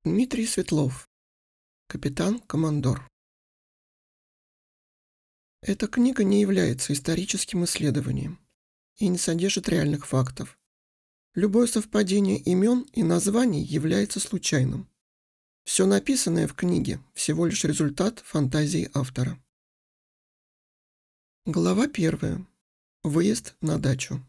Дмитрий Светлов. Капитан-командор. Эта книга не является историческим исследованием и не содержит реальных фактов. Любое совпадение имен и названий является случайным. Все написанное в книге – всего лишь результат фантазии автора. Глава 1. Выезд на дачу.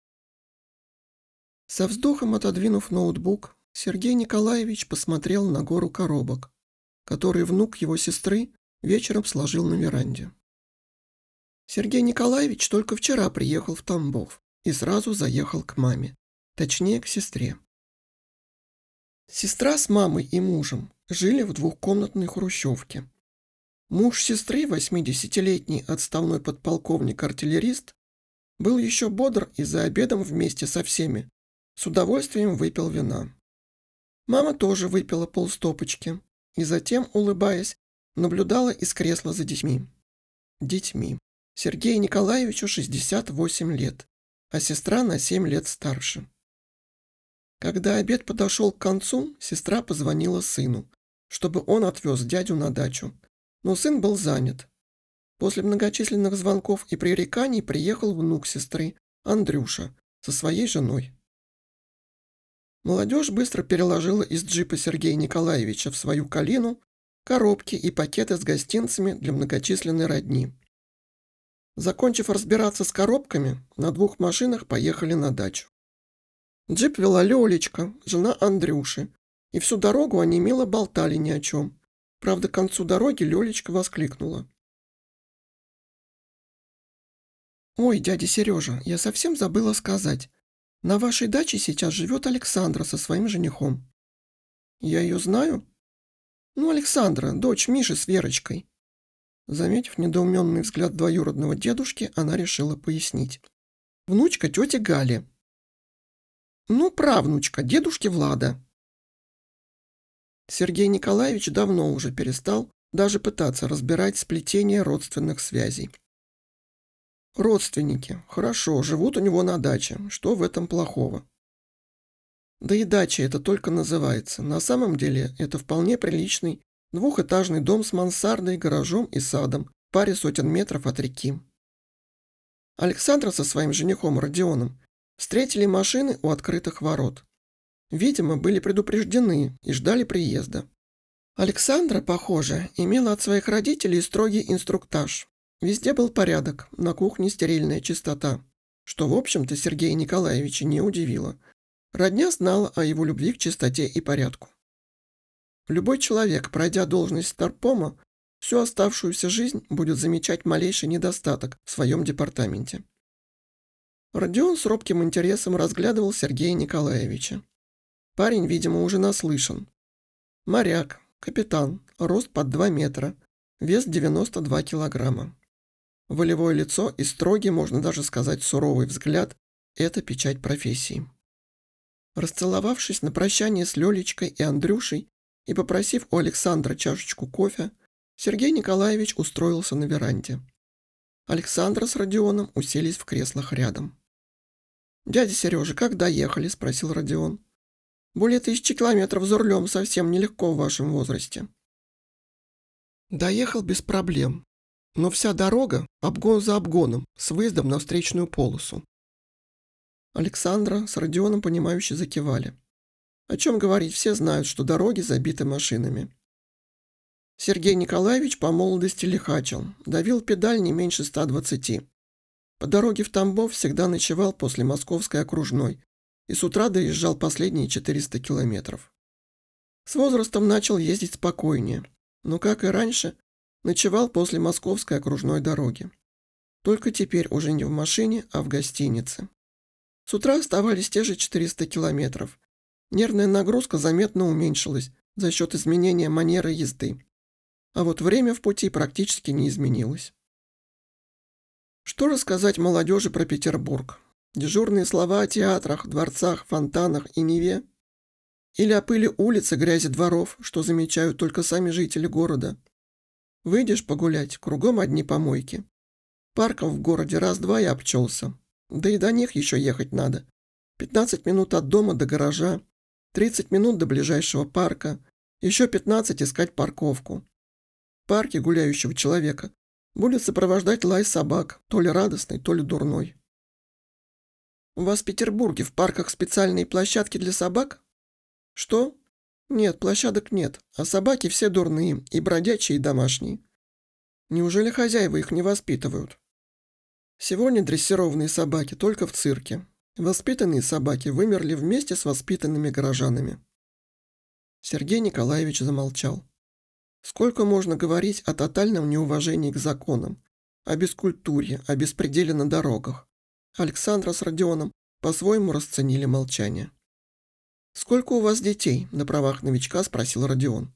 Со вздохом отодвинув ноутбук, Сергей Николаевич посмотрел на гору коробок, которые внук его сестры вечером сложил на веранде. Сергей Николаевич только вчера приехал в Тамбов и сразу заехал к маме, точнее, к сестре. Сестра с мамой и мужем жили в двухкомнатной хрущевке. Муж сестры, 80-летний отставной подполковник-артиллерист, был еще бодр и за обедом вместе со всеми с удовольствием выпил вина. Мама тоже выпила полстопочки и затем, улыбаясь, наблюдала из кресла за детьми. Сергею Николаевичу 68 лет, а сестра на 7 лет старше. Когда обед подошел к концу, сестра позвонила сыну, чтобы он отвез дядю на дачу, но сын был занят. После многочисленных звонков и пререканий приехал внук сестры, Андрюша, со своей женой. Молодежь быстро переложила из джипа Сергея Николаевича в свою калину коробки и пакеты с гостинцами для многочисленной родни. Закончив разбираться с коробками, на 2 машинах поехали на дачу. Джип вела Лёлечка, жена Андрюши, и всю дорогу они мило болтали ни о чем. Правда, к концу дороги Лёлечка воскликнула: «Ой, дядя Сережа, я совсем забыла сказать. На вашей даче сейчас живет Александра со своим женихом». «Я ее знаю?» «Ну, Александра, дочь Миши с Верочкой». Заметив недоуменный взгляд двоюродного дедушки, она решила пояснить: «Внучка тети Гали». «Ну, правнучка дедушки Влада». Сергей Николаевич давно уже перестал даже пытаться разбирать сплетение родственных связей. Родственники, хорошо, живут у него на даче, что в этом плохого? Да и дача это только называется, на самом деле это вполне приличный двухэтажный дом с мансардой, гаражом и садом, в паре сотен метров от реки. Александра со своим женихом Родионом встретили машины у открытых ворот. Видимо, были предупреждены и ждали приезда. Александра, похоже, имела от своих родителей строгий инструктаж. Везде был порядок, на кухне стерильная чистота, что, в общем-то, Сергея Николаевича не удивило. Родня знала о его любви к чистоте и порядку. Любой человек, пройдя должность старпома, всю оставшуюся жизнь будет замечать малейший недостаток в своем департаменте. Родион с робким интересом разглядывал Сергея Николаевича. Парень, видимо, уже наслышан. Моряк, капитан, рост под 2 метра, вес 92 килограмма. Волевое лицо и строгий, можно даже сказать, суровый взгляд – это печать профессии. Расцеловавшись на прощание с Лёлечкой и Андрюшей и попросив у Александра чашечку кофе, Сергей Николаевич устроился на веранде. Александра с Родионом уселись в креслах рядом. «Дядя Сережа, как доехали?» – спросил Родион. «Более 1000 километров за рулем совсем нелегко в вашем возрасте». «Доехал без проблем. Но вся дорога обгон за обгоном, с выездом на встречную полосу». Александра с Родионом понимающе закивали. О чем говорить, все знают, что дороги забиты машинами. Сергей Николаевич по молодости лихачил, давил педаль не меньше 120. По дороге в Тамбов всегда ночевал после Московской окружной и с утра доезжал последние 400 километров. С возрастом начал ездить спокойнее, но, как и раньше, ночевал после Московской окружной дороги. Только теперь уже не в машине, а в гостинице. С утра оставались те же 400 километров. Нервная нагрузка заметно уменьшилась за счет изменения манеры езды. А вот время в пути практически не изменилось. Что рассказать молодежи про Петербург? Дежурные слова о театрах, дворцах, фонтанах и Неве? Или о пыли улиц и грязи дворов, что замечают только сами жители города? Выйдешь погулять, кругом одни помойки. Парков в городе раз-два и обчелся. Да и до них еще ехать надо. 15 минут от дома до гаража, 30 минут до ближайшего парка, Еще 15 искать парковку. В парке гуляющего человека будет сопровождать лай собак, то ли радостный, то ли дурной. У вас в Петербурге в парках специальные площадки для собак? Что? Нет, площадок нет, а собаки все дурные, и бродячие, и домашние. Неужели хозяева их не воспитывают? Сегодня дрессированные собаки только в цирке. Воспитанные собаки вымерли вместе с воспитанными горожанами. Сергей Николаевич замолчал. Сколько можно говорить о тотальном неуважении к законам, о бескультурье, о беспределе на дорогах? Александра с Родионом по-своему расценили молчание. «Сколько у вас детей?» – на правах новичка спросил Родион.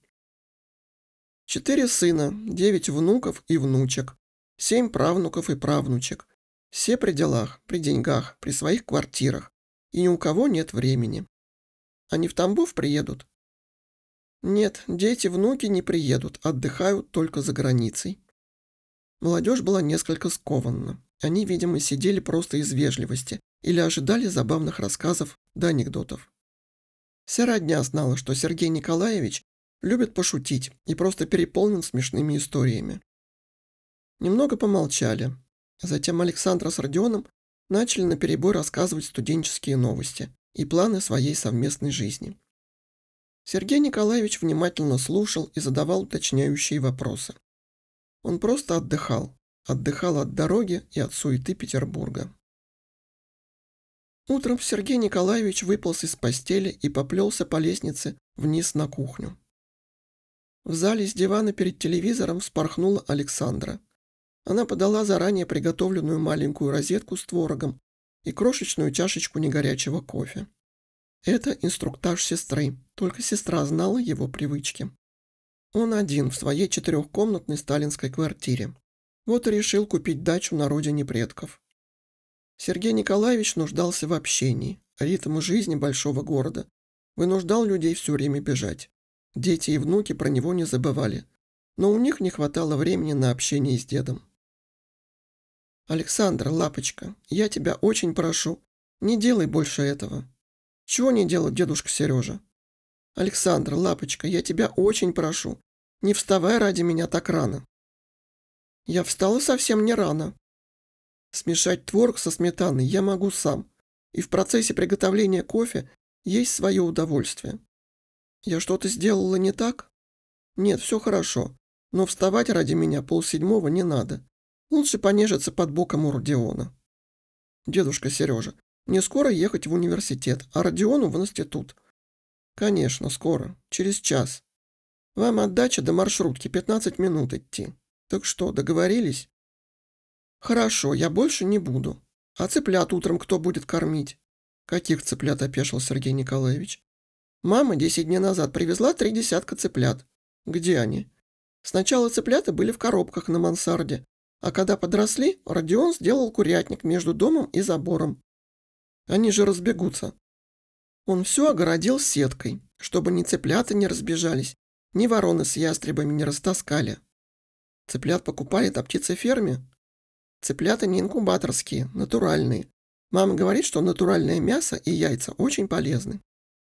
4 сына, 9 внуков и внучек, 7 правнуков и правнучек. Все при делах, при деньгах, при своих квартирах. И ни у кого нет времени. Они в Тамбов приедут? Нет, дети, внуки не приедут, отдыхают только за границей. Молодежь была несколько скованна. Они, видимо, сидели просто из вежливости или ожидали забавных рассказов да анекдотов. Вся родня знала, что Сергей Николаевич любит пошутить и просто переполнен смешными историями. Немного помолчали. Затем Александра с Родионом начали наперебой рассказывать студенческие новости и планы своей совместной жизни. Сергей Николаевич внимательно слушал и задавал уточняющие вопросы. Он просто отдыхал от дороги и от суеты Петербурга. Утром Сергей Николаевич выполз из постели и поплелся по лестнице вниз на кухню. В зале с дивана перед телевизором вспорхнула Александра. Она подала заранее приготовленную маленькую розетку с творогом и крошечную чашечку негорячего кофе. Это инструктаж сестры, только сестра знала его привычки. Он один в своей 4-комнатной сталинской квартире. Вот и решил купить дачу на родине предков. Сергей Николаевич нуждался в общении. Ритм жизни большого города вынуждал людей все время бежать. Дети и внуки про него не забывали, но у них не хватало времени на общение с дедом. «Александра, лапочка, я тебя очень прошу, не делай больше этого». «Чего не делать, дедушка Сережа?» «Александра, лапочка, я тебя очень прошу, не вставай ради меня так рано». «Я встала совсем не рано. Смешать творог со сметаной я могу сам, и в процессе приготовления кофе есть свое удовольствие. Я что-то сделала не так? Нет, все хорошо, но вставать ради меня 6:30 не надо. Лучше понежиться под боком у Родиона. Дедушка Сережа, мне скоро ехать в университет, а Родиону в институт. Конечно, скоро, через час. Вам от дачи до маршрутки 15 минут идти. Так что, договорились? Хорошо, я больше не буду. А цыплят утром кто будет кормить? Каких цыплят, опешил Сергей Николаевич? Мама 10 дней назад привезла 3 десятка цыплят. Где они? Сначала цыплята были в коробках на мансарде, а когда подросли, Родион сделал курятник между домом и забором. Они же разбегутся. Он все огородил сеткой, чтобы ни цыплята не разбежались, ни вороны с ястребами не растаскали. Цыплят покупали на птицеферме. Цыплята не инкубаторские, натуральные. Мама говорит, что натуральное мясо и яйца очень полезны.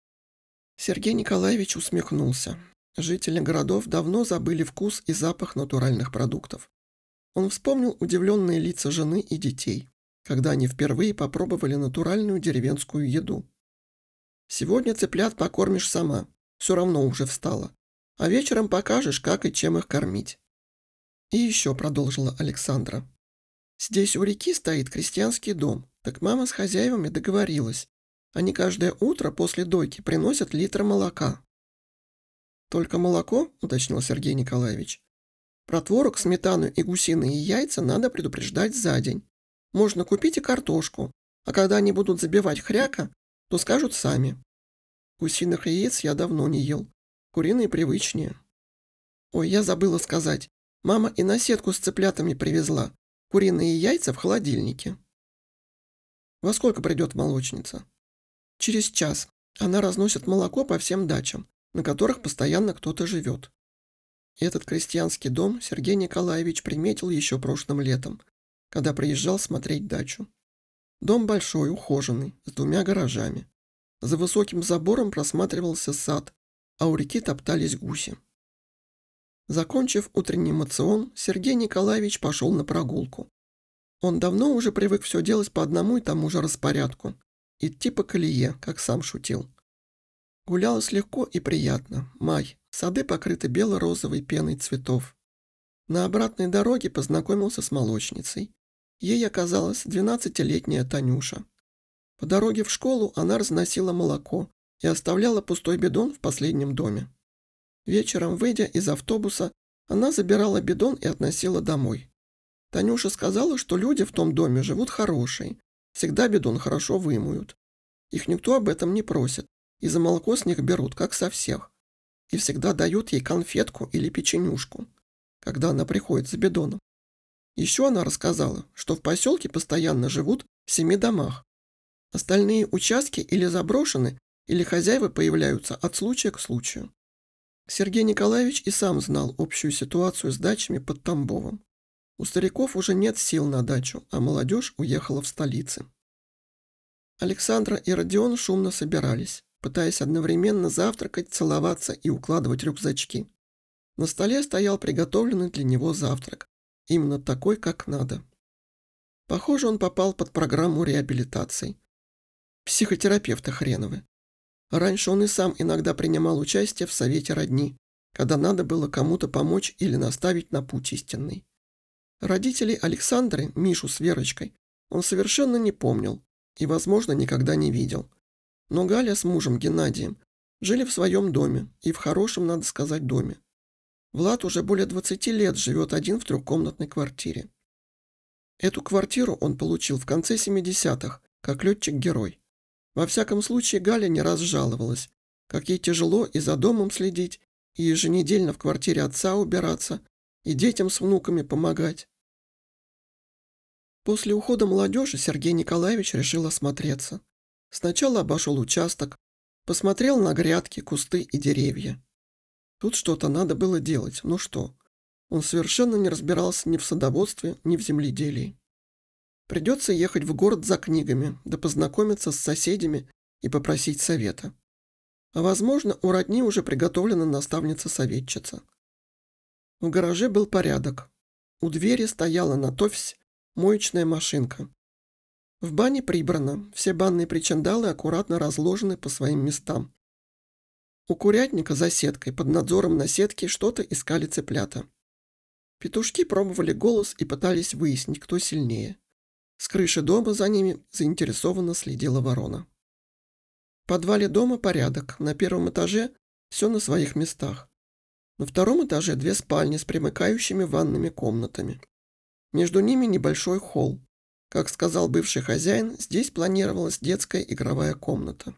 Сергей Николаевич усмехнулся. Жители городов давно забыли вкус и запах натуральных продуктов. Он вспомнил удивленные лица жены и детей, когда они впервые попробовали натуральную деревенскую еду. Сегодня цыплят покормишь сама, все равно уже встала, а вечером покажешь, как и чем их кормить. И еще продолжила Александра. Здесь у реки стоит крестьянский дом, так мама с хозяевами договорилась. Они каждое утро после дойки приносят литр молока. «Только молоко?» – уточнил Сергей Николаевич. «Про творог, сметану и гусиные яйца надо предупреждать за день. Можно купить и картошку, а когда они будут забивать хряка, то скажут сами. Гусиных яиц я давно не ел, куриные привычнее. Ой, я забыла сказать, мама и наседку с цыплятами привезла, куриные яйца в холодильнике». «Во сколько придет молочница?» «Через час. Она разносит молоко по всем дачам, на которых постоянно кто-то живет». Этот крестьянский дом Сергей Николаевич приметил еще прошлым летом, когда приезжал смотреть дачу. Дом большой, ухоженный, с 2 гаражами. За высоким забором просматривался сад, а у реки топтались гуси. Закончив утренний моцион, Сергей Николаевич пошел на прогулку. Он давно уже привык все делать по одному и тому же распорядку, идти по колее, как сам шутил. Гулялось легко и приятно. Май, сады покрыты бело-розовой пеной цветов. На обратной дороге познакомился с молочницей. Ей оказалась 12-летняя Танюша. По дороге в школу она разносила молоко и оставляла пустой бидон в последнем доме. Вечером, выйдя из автобуса, она забирала бидон и относила домой. Танюша сказала, что люди в том доме живут хорошие, всегда бидон хорошо вымоют. Их никто об этом не просит, и за молоко с них берут, как со всех. И всегда дают ей конфетку или печенюшку, когда она приходит за бидоном. Еще она рассказала, что в поселке постоянно живут в 7 домах. Остальные участки или заброшены, или хозяева появляются от случая к случаю. Сергей Николаевич и сам знал общую ситуацию с дачами под Тамбовом. У стариков уже нет сил на дачу, а молодежь уехала в столицы. Александра и Родион шумно собирались, пытаясь одновременно завтракать, целоваться и укладывать рюкзачки. На столе стоял приготовленный для него завтрак, именно такой, как надо. Похоже, он попал под программу реабилитации. Психотерапевты хреновы. Раньше он и сам иногда принимал участие в совете родни, когда надо было кому-то помочь или наставить на путь истинный. Родителей Александры, Мишу с Верочкой, он совершенно не помнил и, возможно, никогда не видел. Но Галя с мужем Геннадием жили в своем доме, и в хорошем, надо сказать, доме. Влад уже более 20 лет живет один в 3-комнатной квартире. Эту квартиру он получил в конце 70-х, как летчик-герой. Во всяком случае, Галя не раз жаловалась, как ей тяжело и за домом следить, и еженедельно в квартире отца убираться, и детям с внуками помогать. После ухода молодежи Сергей Николаевич решил осмотреться. Сначала обошел участок, посмотрел на грядки, кусты и деревья. Тут что-то надо было делать, ну что? Он совершенно не разбирался ни в садоводстве, ни в земледелии. Придется ехать в город за книгами, да познакомиться с соседями и попросить совета. А возможно, у родни уже приготовлена наставница-советчица. В гараже был порядок. У двери стояла на товсь моечная машинка. В бане прибрано, все банные причандалы аккуратно разложены по своим местам. У курятника за сеткой под надзором на сетке что-то искали цыплята. Петушки пробовали голос и пытались выяснить, кто сильнее. С крыши дома за ними заинтересованно следила ворона. В подвале дома порядок, на 1-м этаже все на своих местах. На 2-м этаже 2 спальни с примыкающими ванными комнатами. Между ними небольшой холл. Как сказал бывший хозяин, здесь планировалась детская игровая комната.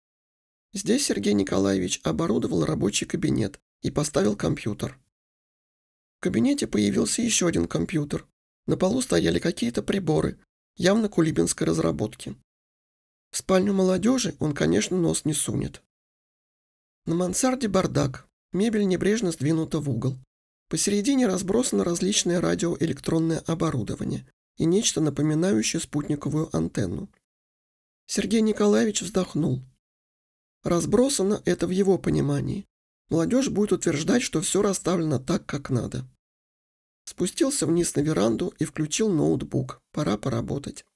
Здесь Сергей Николаевич оборудовал рабочий кабинет и поставил компьютер. В кабинете появился еще один компьютер. На полу стояли какие-то приборы, явно кулибинской разработки. В спальню молодежи он, конечно, нос не сунет. На мансарде бардак. Мебель небрежно сдвинута в угол. Посередине разбросано различное радиоэлектронное оборудование и нечто напоминающее спутниковую антенну. Сергей Николаевич вздохнул. Разбросано это в его понимании. Молодежь будет утверждать, что все расставлено так, как надо. Спустился вниз на веранду и включил ноутбук. Пора поработать.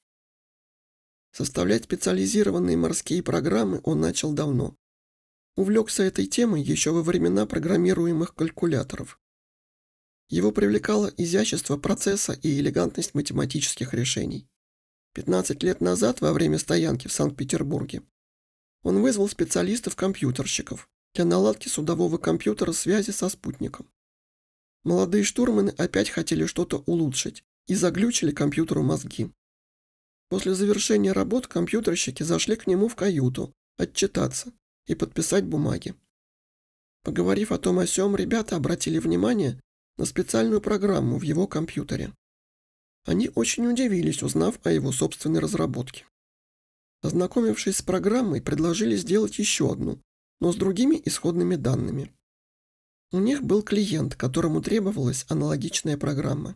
Составлять специализированные морские программы он начал давно. Увлекся этой темой еще во времена программируемых калькуляторов. Его привлекало изящество процесса и элегантность математических решений. 15 лет назад, во время стоянки в Санкт-Петербурге, он вызвал специалистов-компьютерщиков для наладки судового компьютера связи со спутником. Молодые штурманы опять хотели что-то улучшить и заглючили компьютеру мозги. После завершения работ компьютерщики зашли к нему в каюту отчитаться и подписать бумаги. Поговорив о том о сём, ребята обратили внимание на специальную программу в его компьютере. Они очень удивились, узнав о его собственной разработке. Ознакомившись с программой, предложили сделать еще одну, но с другими исходными данными. У них был клиент, которому требовалась аналогичная программа.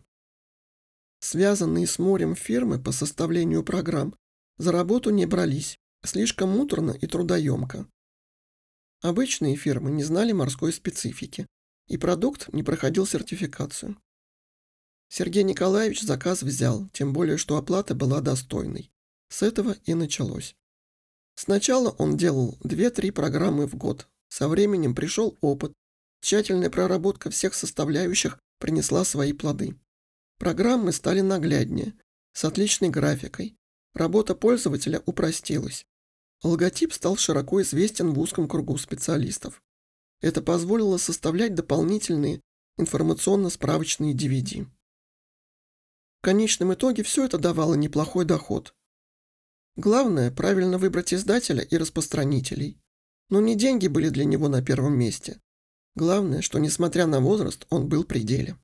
Связанные с морем фирмы по составлению программ за работу не брались, слишком муторно и трудоемко. Обычные фирмы не знали морской специфики, и продукт не проходил сертификацию. Сергей Николаевич заказ взял, тем более, что оплата была достойной. С этого и началось. Сначала он делал 2-3 программы в год. Со временем пришел опыт. Тщательная проработка всех составляющих принесла свои плоды. Программы стали нагляднее, с отличной графикой. Работа пользователя упростилась. Логотип стал широко известен в узком кругу специалистов. Это позволило составлять дополнительные информационно-справочные DVD. В конечном итоге все это давало неплохой доход. Главное – правильно выбрать издателя и распространителей. Но не деньги были для него на первом месте. Главное, что, несмотря на возраст, он был при деле.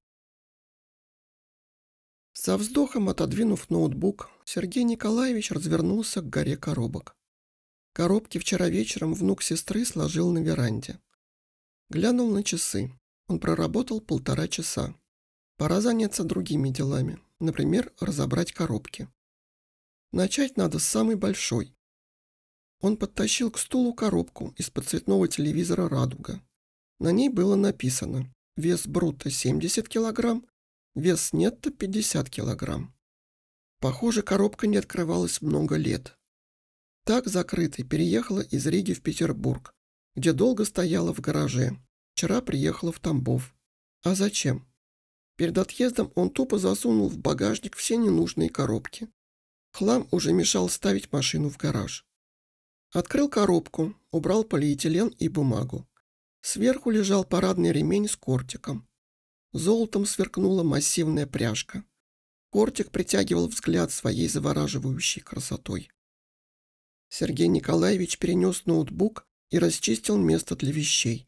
Со вздохом отодвинув ноутбук, Сергей Николаевич развернулся к горе коробок. Коробки вчера вечером внук сестры сложил на веранде. Глянул на часы. Он проработал 1,5 часа. Пора заняться другими делами, например, разобрать коробки. Начать надо с самой большой. Он подтащил к стулу коробку из-под цветного телевизора «Радуга». На ней было написано: вес брутто 70 кг, вес нетто 50 кг. Похоже, коробка не открывалась много лет. Так закрытой переехала из Риги в Петербург, где долго стояла в гараже. Вчера приехала в Тамбов. А зачем? Перед отъездом он тупо засунул в багажник все ненужные коробки. Хлам уже мешал ставить машину в гараж. Открыл коробку, убрал полиэтилен и бумагу. Сверху лежал парадный ремень с кортиком. Золотом сверкнула массивная пряжка. Кортик притягивал взгляд своей завораживающей красотой. Сергей Николаевич перенес ноутбук и расчистил место для вещей.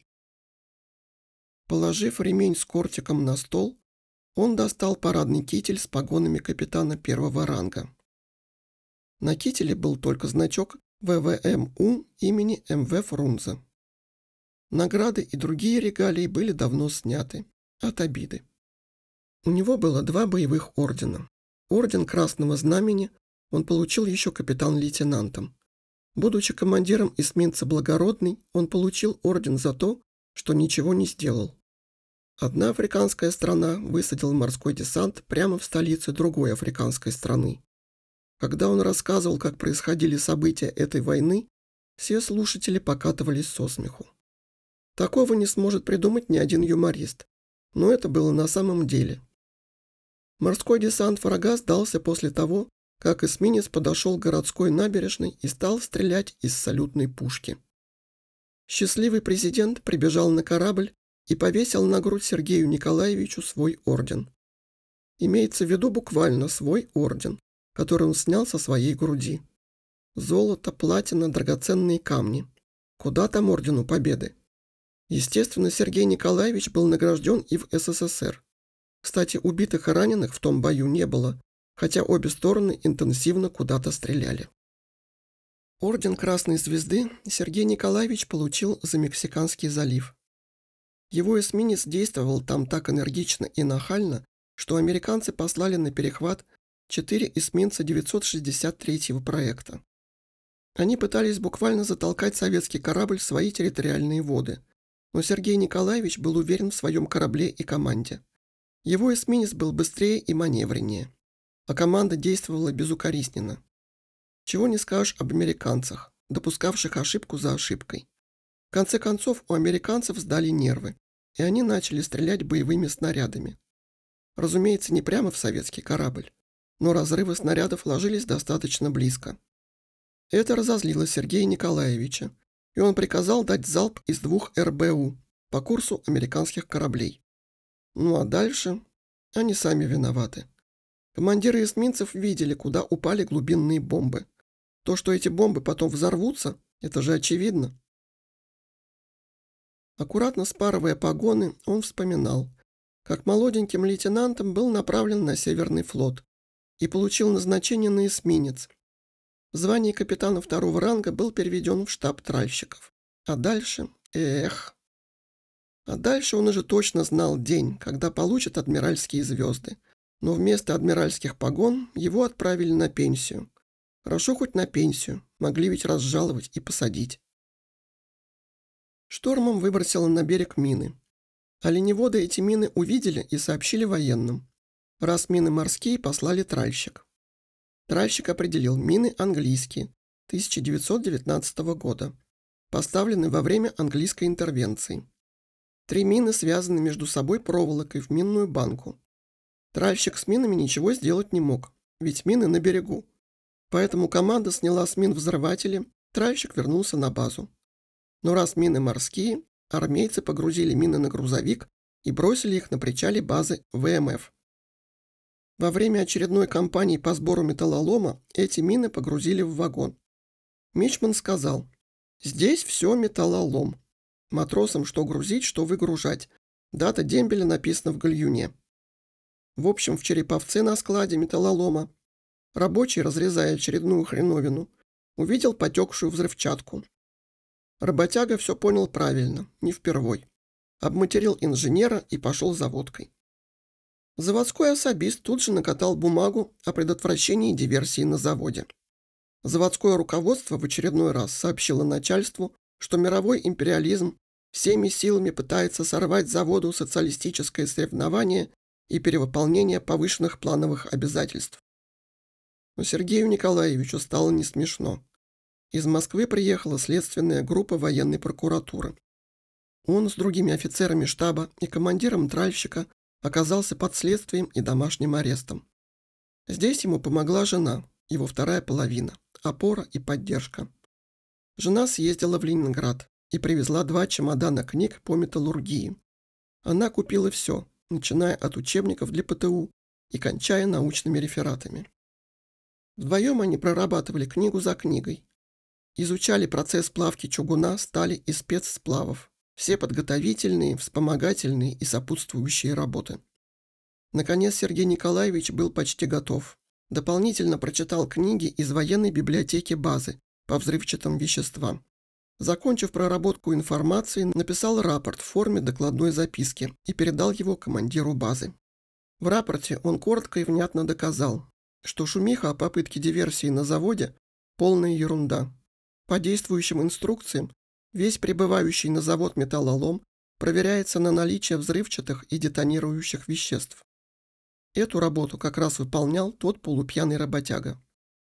Положив ремень с кортиком на стол, он достал парадный китель с погонами капитана 1-го ранга. На кителе был только значок ВВМУ имени М.В. Фрунзе. Награды и другие регалии были давно сняты. От обиды. У него было 2 боевых ордена. Орден Красного Знамени он получил еще капитан-лейтенантом. Будучи командиром эсминца «Благородный», он получил орден за то, что ничего не сделал. Одна африканская страна высадила морской десант прямо в столице другой африканской страны. Когда он рассказывал, как происходили события этой войны, все слушатели покатывались со смеху. Такого не сможет придумать ни один юморист, но это было на самом деле. Морской десант врага сдался после того, как эсминец подошел к городской набережной и стал стрелять из салютной пушки. Счастливый президент прибежал на корабль и повесил на грудь Сергею Николаевичу свой орден. Имеется в виду буквально свой орден, который он снял со своей груди. Золото, платина, драгоценные камни. Куда там ордену Победы? Естественно, Сергей Николаевич был награжден и в СССР. Кстати, убитых и раненых в том бою не было, хотя обе стороны интенсивно куда-то стреляли. Орден Красной Звезды Сергей Николаевич получил за Мексиканский залив. Его эсминец действовал там так энергично и нахально, что американцы послали на перехват 4 эсминца 963-го проекта. Они пытались буквально затолкать советский корабль в свои территориальные воды, но Сергей Николаевич был уверен в своем корабле и команде. Его эсминец был быстрее и маневреннее, а команда действовала безукоризненно. Чего не скажешь об американцах, допускавших ошибку за ошибкой. В конце концов, у американцев сдали нервы, и они начали стрелять боевыми снарядами. Разумеется, не прямо в советский корабль, но разрывы снарядов ложились достаточно близко. Это разозлило Сергея Николаевича, и он приказал дать залп из 2 РБУ по курсу американских кораблей. Ну а дальше они сами виноваты. Командиры эсминцев видели, куда упали глубинные бомбы. То, что эти бомбы потом взорвутся, это же очевидно. Аккуратно спарывая погоны, он вспоминал, как молоденьким лейтенантом был направлен на Северный флот и получил назначение на эсминец. В звании капитана 2-го ранга был переведен в штаб тральщиков. А дальше... А дальше он уже точно знал день, когда получит адмиральские звезды. Но вместо адмиральских погон его отправили на пенсию. Хорошо хоть на пенсию, могли ведь разжаловать и посадить. Штормом выбросило на берег мины. Оленеводы эти мины увидели и сообщили военным. Раз мины морские, послали тральщик. Тральщик определил мины английские, 1919 года, поставлены во время английской интервенции. 3 мины связаны между собой проволокой в минную банку. Тральщик с минами ничего сделать не мог, ведь мины на берегу. Поэтому команда сняла с мин взрыватели, тральщик вернулся на базу. Но раз мины морские, армейцы погрузили мины на грузовик и бросили их на причале базы ВМФ. Во время очередной кампании по сбору металлолома эти мины погрузили в вагон. Мичман сказал: «Здесь все металлолом. Матросам что грузить, что выгружать. Дата дембеля написана в гальюне». В общем, в Череповце на складе металлолома рабочий, разрезая очередную хреновину, увидел потекшую взрывчатку. Работяга все понял правильно, не впервой. Обматерил инженера и пошел за водкой. Заводской особист тут же накатал бумагу о предотвращении диверсии на заводе. Заводское руководство в очередной раз сообщило начальству, что мировой империализм всеми силами пытается сорвать с заводу социалистическое соревнование и перевыполнение повышенных плановых обязательств. Но Сергею Николаевичу стало не смешно. Из Москвы приехала следственная группа военной прокуратуры. Он с другими офицерами штаба и командиром тральщика оказался под следствием и домашним арестом. Здесь ему помогла жена, его вторая половина, опора и поддержка. Жена съездила в Ленинград и привезла 2 чемодана книг по металлургии. Она купила все, начиная от учебников для ПТУ и кончая научными рефератами. Вдвоем они прорабатывали книгу за книгой. Изучали процесс плавки чугуна, стали и спецсплавов. Все подготовительные, вспомогательные и сопутствующие работы. Наконец Сергей Николаевич был почти готов. Дополнительно прочитал книги из военной библиотеки базы по взрывчатым веществам. Закончив проработку информации, написал рапорт в форме докладной записки и передал его командиру базы. В рапорте он коротко и внятно доказал, что шумиха о попытке диверсии на заводе – полная ерунда. По действующим инструкциям, весь прибывающий на завод металлолом проверяется на наличие взрывчатых и детонирующих веществ. Эту работу как раз выполнял тот полупьяный работяга.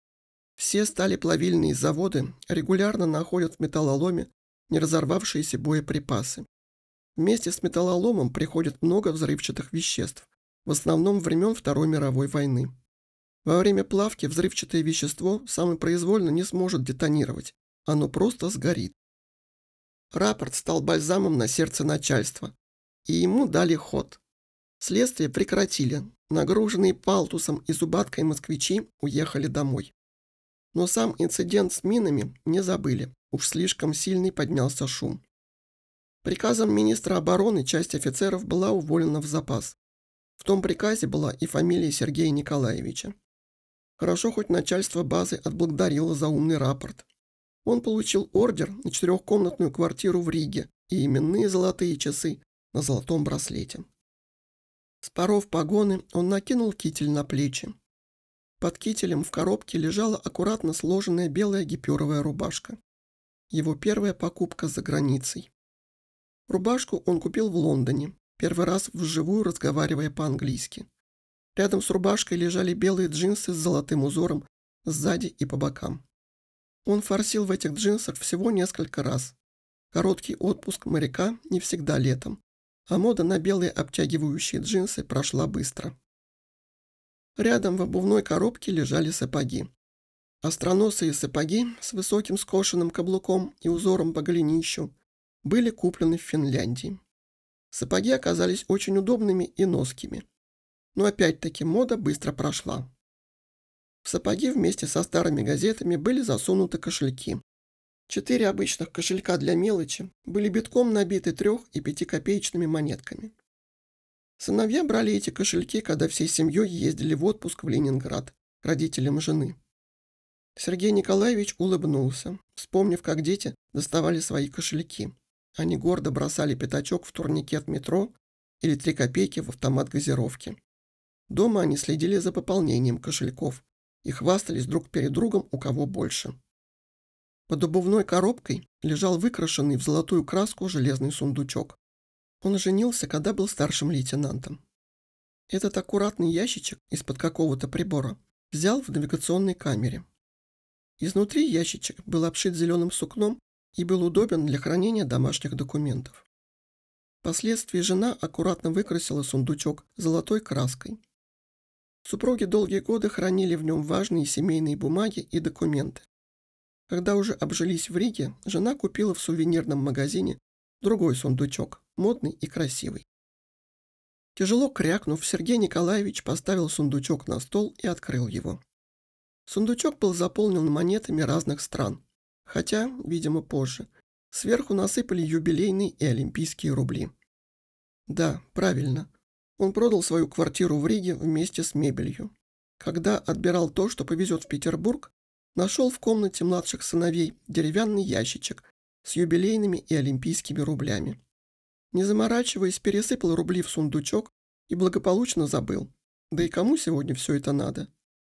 Все сталеплавильные заводы регулярно находят в металлоломе не разорвавшиеся боеприпасы. Вместе с металлоломом приходит много взрывчатых веществ, в основном времен Второй мировой войны. Во время плавки взрывчатое вещество самопроизвольно не сможет детонировать, оно просто сгорит. Рапорт стал бальзамом на сердце начальства, и ему дали ход. Следствие прекратили, нагруженные палтусом и зубаткой москвичи уехали домой. Но сам инцидент с минами не забыли, уж слишком сильный поднялся шум. Приказом министра обороны часть офицеров была уволена в запас. В том приказе была и фамилия Сергея Николаевича. Хорошо, хоть начальство базы отблагодарило за умный рапорт. Он получил ордер на 4-комнатную квартиру в Риге и именные золотые часы на золотом браслете. Споров погоны, он накинул китель на плечи. Под кителем в коробке лежала аккуратно сложенная белая гипюровая рубашка. Его первая покупка за границей. Рубашку он купил в Лондоне, первый раз вживую разговаривая по-английски. Рядом с рубашкой лежали белые джинсы с золотым узором сзади и по бокам. Он форсил в этих джинсах всего несколько раз. Короткий отпуск моряка не всегда летом, а мода на белые обтягивающие джинсы прошла быстро. Рядом в обувной коробке лежали сапоги. Остроносые сапоги с высоким скошенным каблуком и узором по голенищу были куплены в Финляндии. Сапоги оказались очень удобными и носкими. Но опять-таки мода быстро прошла. В сапоги вместе со старыми газетами были засунуты кошельки. 4 обычных кошелька для мелочи были битком набиты 3- и 5-копеечными монетками. Сыновья брали эти кошельки, когда всей семьей ездили в отпуск в Ленинград к родителям жены. Сергей Николаевич улыбнулся, вспомнив, как дети доставали свои кошельки. Они гордо бросали пятачок в турникет метро или 3 копейки в автомат газировки. Дома они следили за пополнением кошельков и хвастались друг перед другом, у кого больше. Под обувной коробкой лежал выкрашенный в золотую краску железный сундучок. Он женился, когда был старшим лейтенантом. Этот аккуратный ящичек из-под какого-то прибора взял в навигационной камере. Изнутри ящичек был обшит зеленым сукном и был удобен для хранения домашних документов. Впоследствии жена аккуратно выкрасила сундучок золотой краской. Супруги долгие годы хранили в нем важные семейные бумаги и документы. Когда уже обжились в Риге, жена купила в сувенирном магазине другой сундучок, модный и красивый. Тяжело крякнув, Сергей Николаевич поставил сундучок на стол и открыл его. Сундучок был заполнен монетами разных стран, хотя, видимо, позже, сверху насыпали юбилейные и олимпийские рубли. Да, правильно, он продал свою квартиру в Риге вместе с мебелью. Когда отбирал то, что повезет в Петербург, нашел в комнате младших сыновей деревянный ящичек с юбилейными и олимпийскими рублями. Не заморачиваясь, пересыпал рубли в сундучок и благополучно забыл. Да и кому сегодня все это надо?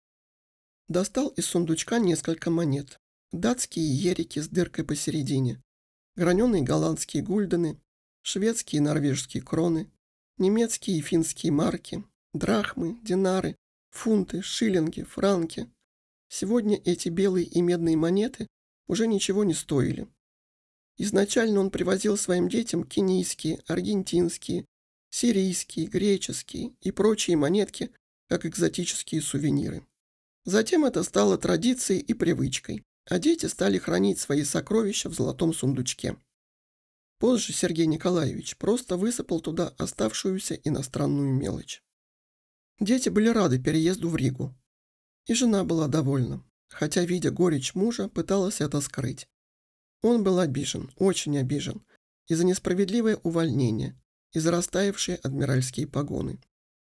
Достал из сундучка несколько монет. Датские ерики с дыркой посередине, граненые голландские гульдены, шведские и норвежские кроны, немецкие и финские марки, драхмы, динары, фунты, шиллинги, франки. Сегодня эти белые и медные монеты уже ничего не стоили. Изначально он привозил своим детям кенийские, аргентинские, сирийские, греческие и прочие монетки, как экзотические сувениры. Затем это стало традицией и привычкой, а дети стали хранить свои сокровища в золотом сундучке. Позже Сергей Николаевич просто высыпал туда оставшуюся иностранную мелочь. Дети были рады переезду в Ригу. И жена была довольна, хотя, видя горечь мужа, пыталась это скрыть. Он был обижен, очень обижен, и за несправедливое увольнение, и за растаявшие адмиральские погоны.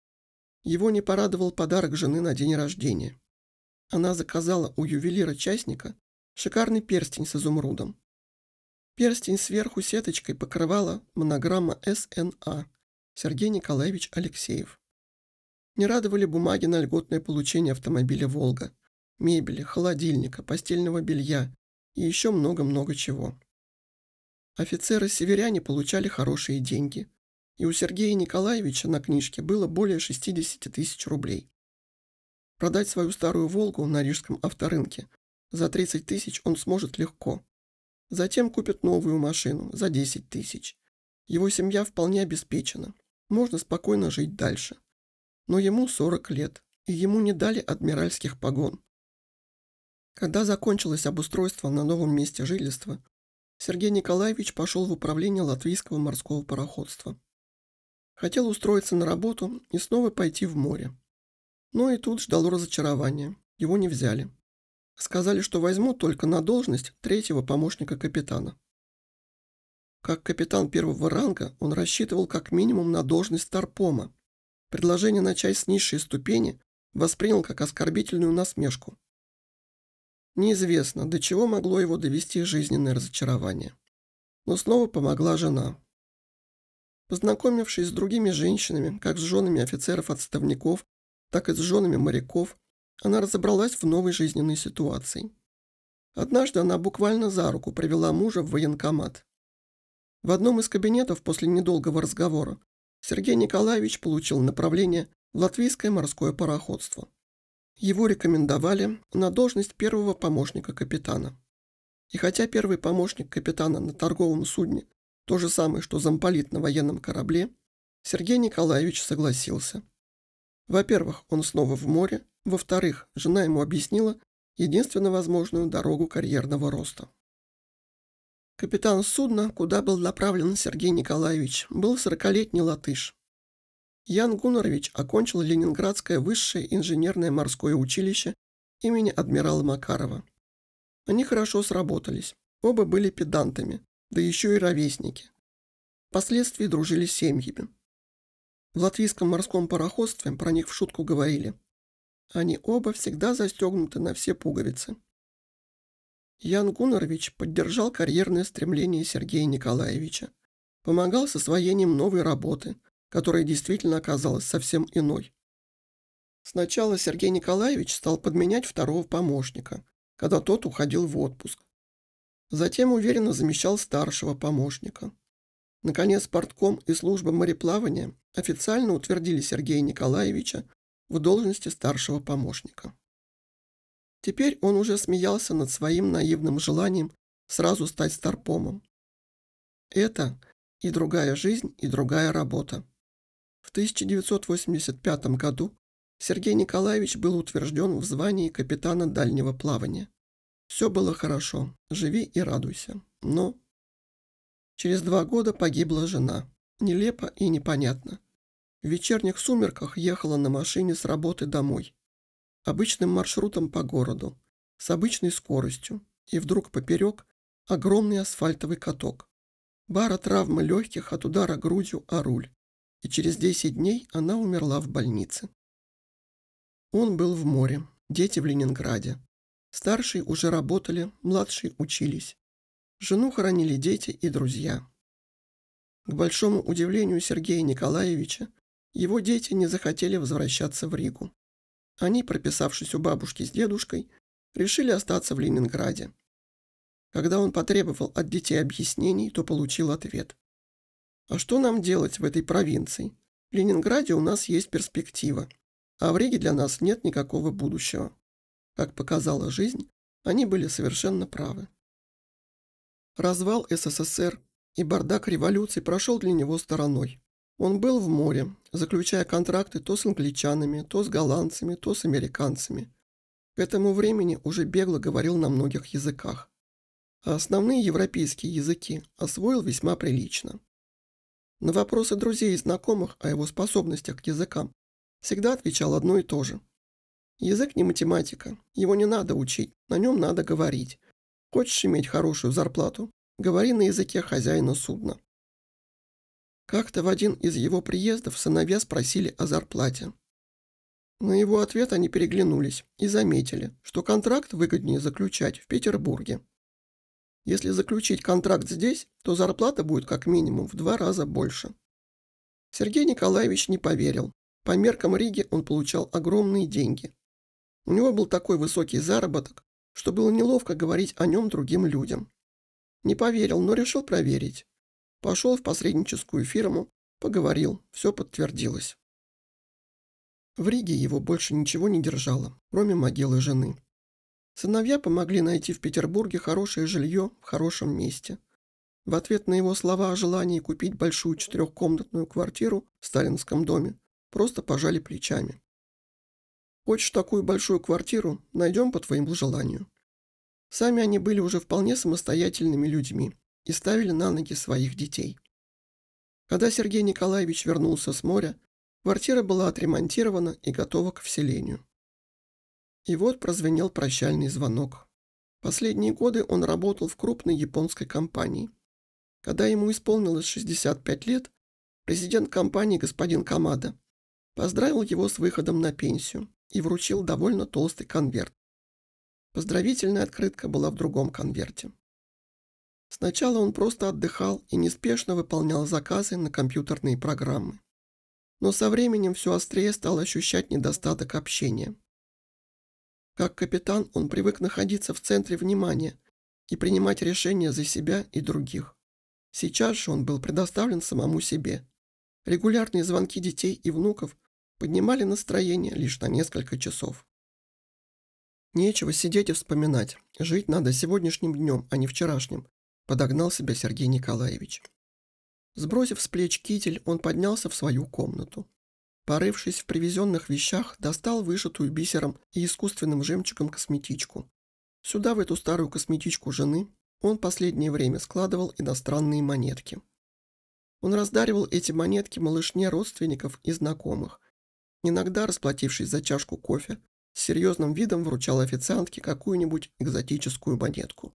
Его не порадовал подарок жены на день рождения. Она заказала у ювелира-частника шикарный перстень с изумрудом. Перстень сверху сеточкой покрывала монограмма СНА Сергей Николаевич Алексеев. Не радовали бумаги на льготное получение автомобиля «Волга», мебели, холодильника, постельного белья и еще много-много чего. Офицеры-северяне получали хорошие деньги, и у Сергея Николаевича на книжке было более 60 тысяч рублей. Продать свою старую «Волгу» на рижском авторынке за 30 тысяч он сможет легко. Затем купит новую машину за 10 тысяч. Его семья вполне обеспечена, можно спокойно жить дальше. Но ему 40 лет, и ему не дали адмиральских погон. Когда закончилось обустройство на новом месте жительства, Сергей Николаевич пошел в управление Латвийского морского пароходства. Хотел устроиться на работу и снова пойти в море. Но и тут ждало разочарования, его не взяли. Сказали, что возьмут только на должность третьего помощника капитана. Как капитан первого ранга он рассчитывал как минимум на должность старпома. Предложение начать с низшей ступени воспринял как оскорбительную насмешку. Неизвестно, до чего могло его довести жизненное разочарование. Но снова помогла жена. Познакомившись с другими женщинами, как с женами офицеров-отставников, так и с женами моряков, она разобралась в новой жизненной ситуации. Однажды она буквально за руку привела мужа в военкомат. В одном из кабинетов после недолгого разговора Сергей Николаевич получил направление в Латвийское морское пароходство. Его рекомендовали на должность первого помощника капитана. И хотя первый помощник капитана на торговом судне то же самое, что замполит на военном корабле, Сергей Николаевич согласился. Во-первых, он снова в море, во-вторых, жена ему объяснила единственно возможную дорогу карьерного роста. Капитан судна, куда был направлен Сергей Николаевич, был 40-летний латыш. Ян Гуннарович окончил Ленинградское высшее инженерное морское училище имени адмирала Макарова. Они хорошо сработались, оба были педантами, да еще и ровесники. Впоследствии дружили с семьями. В латвийском морском пароходстве про них в шутку говорили: они оба всегда застегнуты на все пуговицы. Ян Гуннарович поддержал карьерное стремление Сергея Николаевича, помогал с освоением новой работы, которая действительно оказалась совсем иной. Сначала Сергей Николаевич стал подменять второго помощника, когда тот уходил в отпуск. Затем уверенно замещал старшего помощника. Наконец, портком и служба мореплавания официально утвердили Сергея Николаевича в должности старшего помощника. Теперь он уже смеялся над своим наивным желанием сразу стать старпомом. Это и другая жизнь, и другая работа. В 1985 году Сергей Николаевич был утвержден в звании капитана дальнего плавания. Все было хорошо, живи и радуйся. Но через 2 года погибла жена. Нелепо и непонятно. В вечерних сумерках ехала на машине с работы домой. Обычным маршрутом по городу, с обычной скоростью, и вдруг поперек огромный асфальтовый каток. Баротравма легких от удара грудью о руль, и через 10 дней она умерла в больнице. Он был в море, дети в Ленинграде. Старшие уже работали, младшие учились. Жену хоронили дети и друзья. К большому удивлению Сергея Николаевича, его дети не захотели возвращаться в Ригу. Они, прописавшись у бабушки с дедушкой, решили остаться в Ленинграде. Когда он потребовал от детей объяснений, то получил ответ. «А что нам делать в этой провинции? В Ленинграде у нас есть перспектива, а в Риге для нас нет никакого будущего». Как показала жизнь, они были совершенно правы. Развал СССР и бардак революции прошел для него стороной. Он был в море, заключая контракты то с англичанами, то с голландцами, то с американцами. К этому времени уже бегло говорил на многих языках. А основные европейские языки освоил весьма прилично. На вопросы друзей и знакомых о его способностях к языкам всегда отвечал одно и то же. Язык не математика, его не надо учить, на нем надо говорить. Хочешь иметь хорошую зарплату? Говори на языке хозяина судна. Как-то в один из его приездов сыновья спросили о зарплате. На его ответ они переглянулись и заметили, что контракт выгоднее заключать в Петербурге. Если заключить контракт здесь, то зарплата будет как минимум в 2 раза больше. Сергей Николаевич не поверил. По меркам Риги он получал огромные деньги. У него был такой высокий заработок, что было неловко говорить о нем другим людям. Не поверил, но решил проверить. Пошел в посредническую фирму, поговорил, все подтвердилось. В Риге его больше ничего не держало, кроме могилы жены. Сыновья помогли найти в Петербурге хорошее жилье в хорошем месте. В ответ на его слова о желании купить большую 4-комнатную квартиру в сталинском доме просто пожали плечами. «Хочешь такую большую квартиру? Найдем по твоему желанию». Сами они были уже вполне самостоятельными людьми и ставили на ноги своих детей. Когда Сергей Николаевич вернулся с моря, квартира была отремонтирована и готова к вселению. И вот прозвенел прощальный звонок. Последние годы он работал в крупной японской компании. Когда ему исполнилось 65 лет, президент компании господин Камада поздравил его с выходом на пенсию и вручил довольно толстый конверт. Поздравительная открытка была в другом конверте. Сначала он просто отдыхал и неспешно выполнял заказы на компьютерные программы. Но со временем все острее стал ощущать недостаток общения. Как капитан он привык находиться в центре внимания и принимать решения за себя и других. Сейчас же он был предоставлен самому себе. Регулярные звонки детей и внуков поднимали настроение лишь на несколько часов. Нечего сидеть и вспоминать. Жить надо сегодняшним днем, а не вчерашним, подогнал себя Сергей Николаевич. Сбросив с плеч китель, он поднялся в свою комнату. Порывшись в привезенных вещах, достал вышитую бисером и искусственным жемчугом косметичку. Сюда, в эту старую косметичку жены, он последнее время складывал иностранные монетки. Он раздаривал эти монетки малышне родственников и знакомых. Иногда, расплатившись за чашку кофе, с серьезным видом вручал официантке какую-нибудь экзотическую монетку.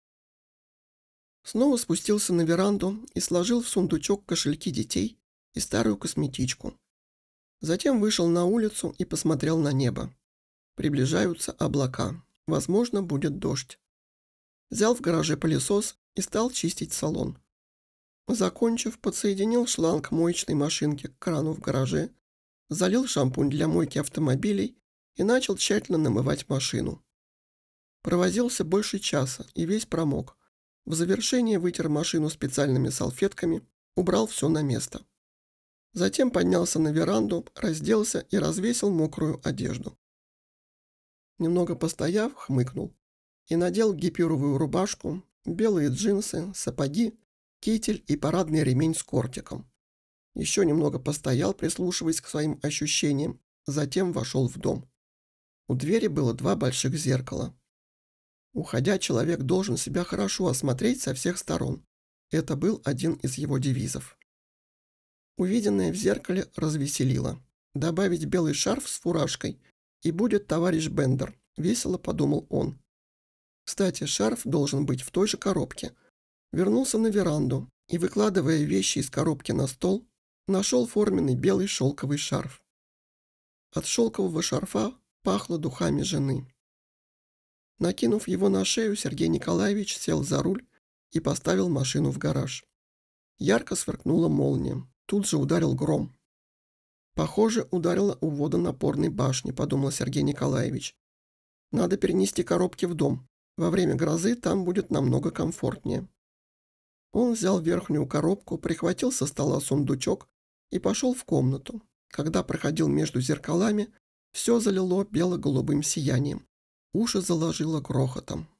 Снова спустился на веранду и сложил в сундучок кошельки детей и старую косметичку. Затем вышел на улицу и посмотрел на небо. Приближаются облака. Возможно, будет дождь. Взял в гараже пылесос и стал чистить салон. Закончив, подсоединил шланг моечной машинки к крану в гараже, залил шампунь для мойки автомобилей и начал тщательно намывать машину. Провозился больше часа и весь промок, В завершение вытер машину специальными салфетками, убрал все на место. Затем поднялся на веранду, разделся и развесил мокрую одежду. Немного постояв, хмыкнул и надел гипюровую рубашку, белые джинсы, сапоги, китель и парадный ремень с кортиком. Еще немного постоял, прислушиваясь к своим ощущениям, затем вошел в дом. У двери было 2 больших зеркала. Уходя, человек должен себя хорошо осмотреть со всех сторон. Это был один из его девизов. Увиденное в зеркале развеселило. Добавить белый шарф с фуражкой, и будет товарищ Бендер, весело подумал он. Кстати, шарф должен быть в той же коробке. Вернулся на веранду и, выкладывая вещи из коробки на стол, нашел форменный белый шелковый шарф. От шелкового шарфа пахло духами жены. Накинув его на шею, Сергей Николаевич сел за руль и поставил машину в гараж. Ярко сверкнула молния. Тут же ударил гром. «Похоже, ударило у водонапорной башни», — подумал Сергей Николаевич. «Надо перенести коробки в дом. Во время грозы там будет намного комфортнее». Он взял верхнюю коробку, прихватил со стола сундучок и пошел в комнату. Когда проходил между зеркалами, все залило бело-голубым сиянием. Уши заложило грохотом.